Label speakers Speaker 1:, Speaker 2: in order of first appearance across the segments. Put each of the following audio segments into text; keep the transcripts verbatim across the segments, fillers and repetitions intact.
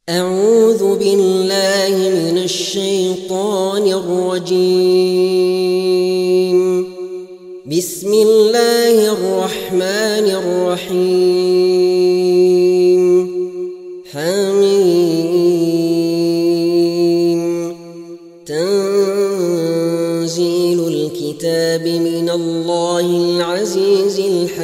Speaker 1: أعوذ بالله من الشيطان الرجيم. بسم الله الرحمن الرحيم. حميم. تنزيل الكتاب من الله العزيز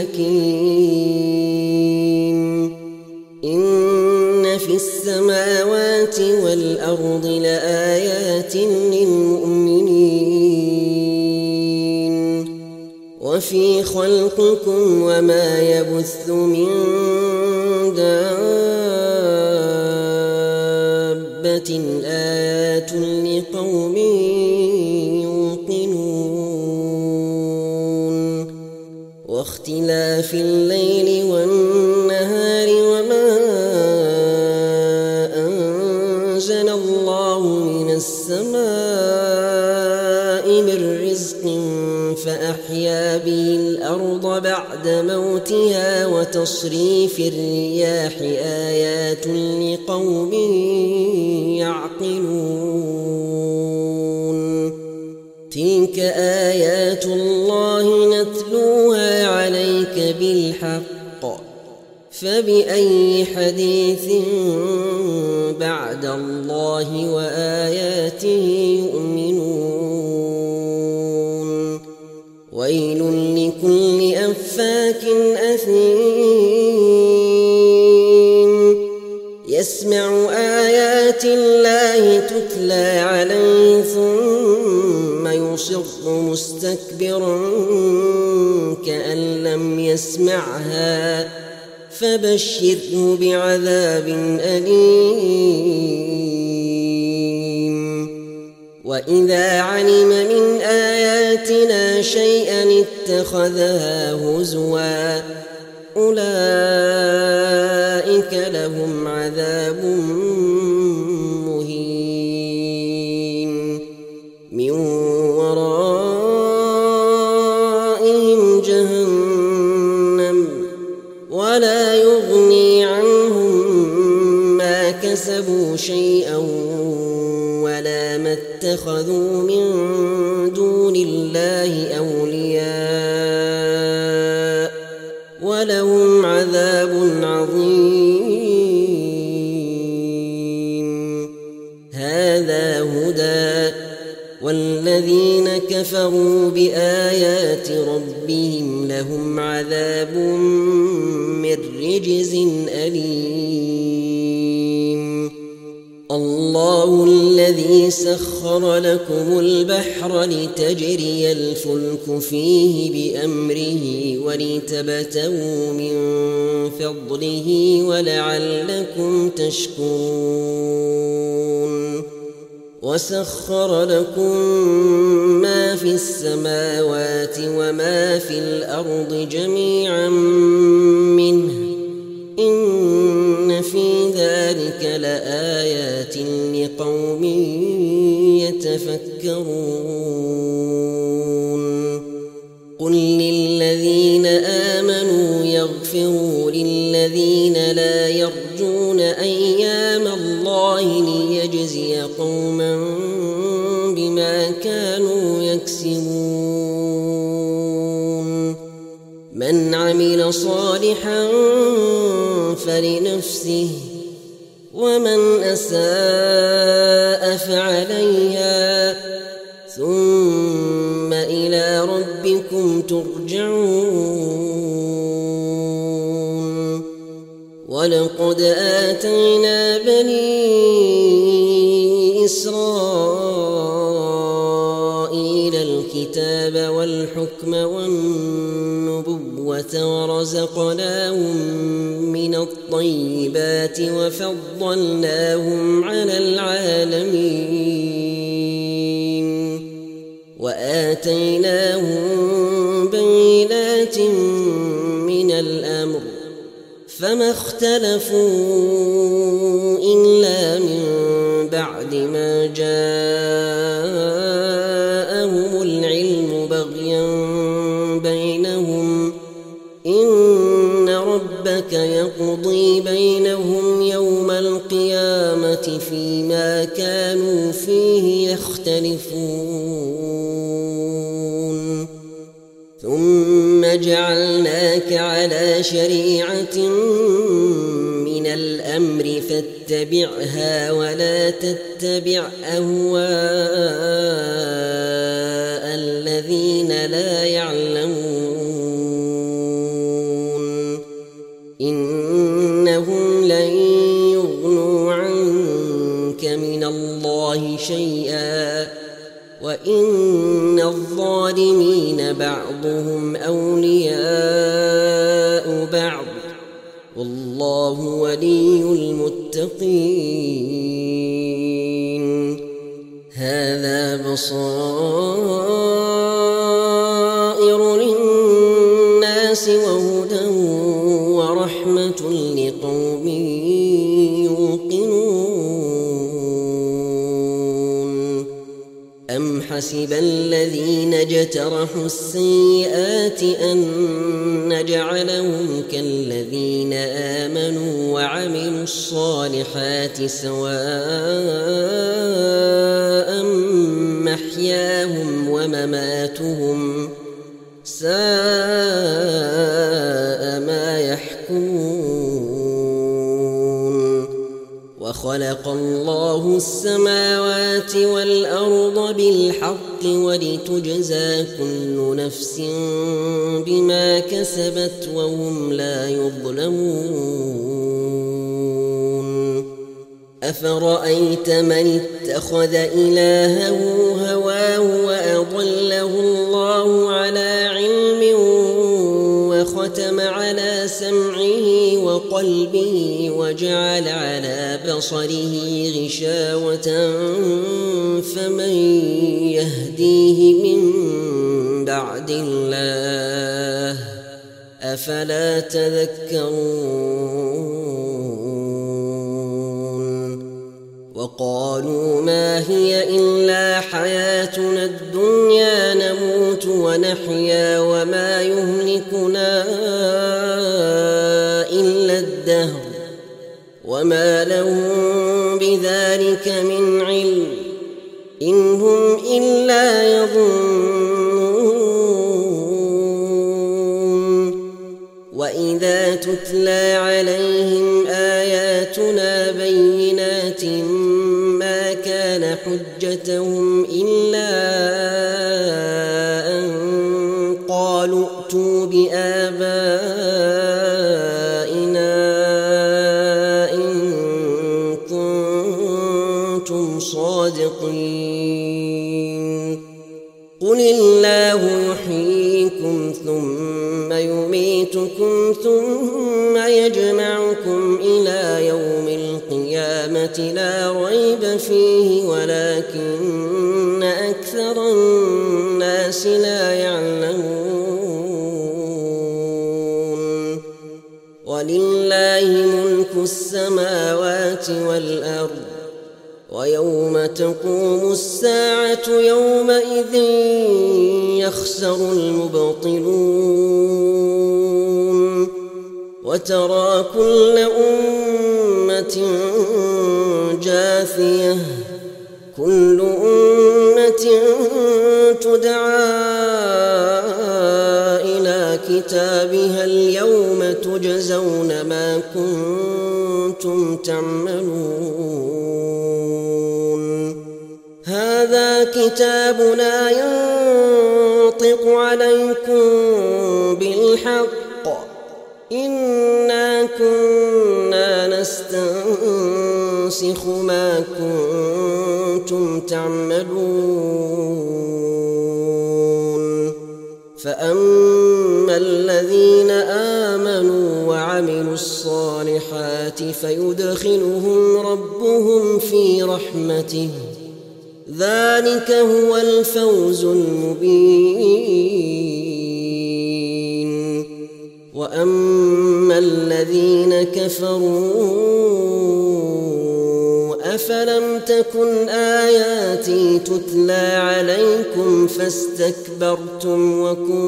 Speaker 1: الحكيم. إن في السماوات والأرض لآيات للمؤمنين وفي خلقكم وما يبث من دابة آيات لقوم يوقنون واختلاف الليل والنهار وما أنزل الله من السماء من رزق فأحيا به الأرض بعد موتها وتصريف الرياح آيات لقوم يعقلون. تلك آيات الله نتلوها عليك بالحق فبأي حديث بعد الله وآياته يؤمنون. ويل لكل أفاك أثيم يسمع آيات الله تتلى عليه ثم يصر مستكبرا كأن لم يسمعها فبشره بعذاب أليم. وإذا علم من آياتنا شيئا اتخذها هزوا أولئك لهم عذاب مهين من ورائهم جهنم ولا يغني عنهم ما كسبوا شيئا ولا ما اتخذوا من دون الله أولياء ولهم عذاب عظيم. هذا هدى والذين كفروا بآيات ربهم لهم عذاب من رجز أليم. الله الذي سخر لكم البحر لتجري الفلك فيه بأمره ولتبتغوا من فضله ولعلكم تشكرون. وسخر لكم ما في السماوات وما في الأرض جميعا منه إن في ذلك لآيات لقوم يتفكرون. قل للذين آمنوا يغفروا للذين لا يرجون أيام الله ليجزي قوما بما كانوا يكسبون. من عمل صالحا فلنفسه ومن أساء فعليها ثم إلى ربكم ترجعون. ولقد آتينا بني إسرائيل الكتاب والحكم والنبوة ورزقناهم من الطيبات وفضلناهم على العالمين وآتيناهم بينات من الأمر فما اختلفوا إلا من بعد ما جاءهم العلم بغيا بينهم إن ربك يقضي بينهم يوم القيامة القيامة فيما كانوا فيه يختلفون ثم جعلناك على شريعة من الأمر فاتبعها ولا تتبع أهواء الذين لا يعلمون إنهم لن يغنوا عنك من الله شيئا وإن الظالمين بعضهم أولياء بعض والله ولي المتقين هذا بصائر للناس وهدى ورحمة لقوم يوقنون أم حسب الذين اجترحوا السيئات أن نجعلهم كالذين آمنوا وعملوا الصالحات سواء محياهم ومماتهم ساء ما يحكمون وخلق الله السماوات والأرض بالحق ولتجزى كل نفس بما كسبت وهم لا يظلمون أفرأيت من اتخذ إلهه هواه وأضله الله على علم وختم على سمعه وقلبه وجعل على بصره غشاوة فمن يهديه من بعد الله أفلا تذكرون وقالوا ما هي إلا حياتنا الدنيا نموت ونحيا وما يهلكنا إلا الدهر وما لهم بذلك من علم إن هم إلا يظنون وإذا تتلى عليهم آياتنا بينات ما كان حجتهم إلا أن قالوا ائتوا بآبائنا إن كنتم صادقين قل الله يحييكم ثم يميتكم ثم يجمعكم إلى يوم القيامة لا ريب فيه ولكن أكثر الناس لا يعلمون ولله ملك السماوات والأرض ويوم تقوم الساعة يومئذ يخسر المبطلون وترى كل أمة جاثية كل أمة تدعى إلى كتابها اليوم تجزون ما كنتم تعملون هذا كتابنا ينطق عليكم بالحق إنا كنا نستنسخ ما كنتم تعملون فأما الذين آمنوا وعملوا الصالحات فيدخلهم ربهم في رحمته ذلك هو الفوز المبين وأما الذين كفروا أفلم تكن آياتي تتلى عليكم فاستكبرتم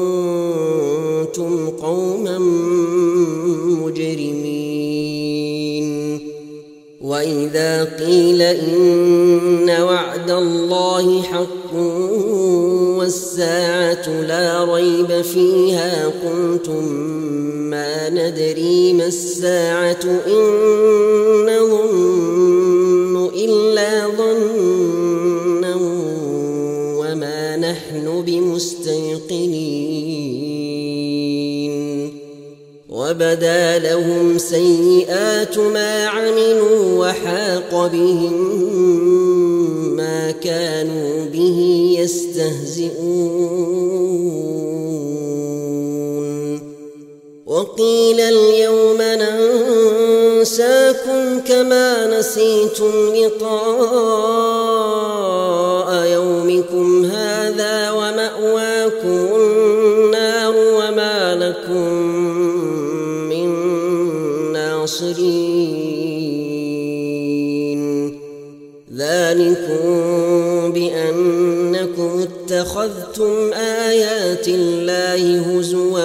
Speaker 1: وكنتم قوما مجرمين وإذا قيل إن وعد الله حق والساعة لا ريب فيها قلتم ما ندري ما الساعة إن نظن إلا ظنا وما نحن بمستيقنين وبدا لهم سيئات ما عملوا وحاق بهم ما كانوا به يستهزئون وقيل اليوم ننساكم كما نسيتم لقاء يومكم هذا ومأواكم النار وما لكم من ناصرين ذلكم بأنكم اتخذتم آيات الله هزوا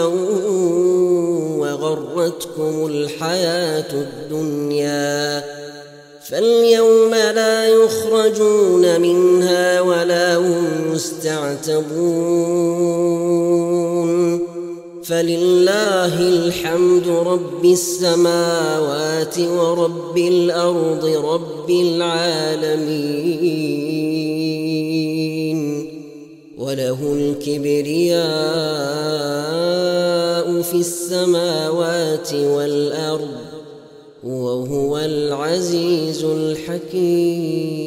Speaker 1: وغرتكم الحياة الدنيا فاليوم لا يخرجون منها ولا هم يستعتبون فلله الحمد رب السماوات ورب الأرض رب العالمين وله الكبرياء في السماوات والأرض وهو العزيز الحكيم.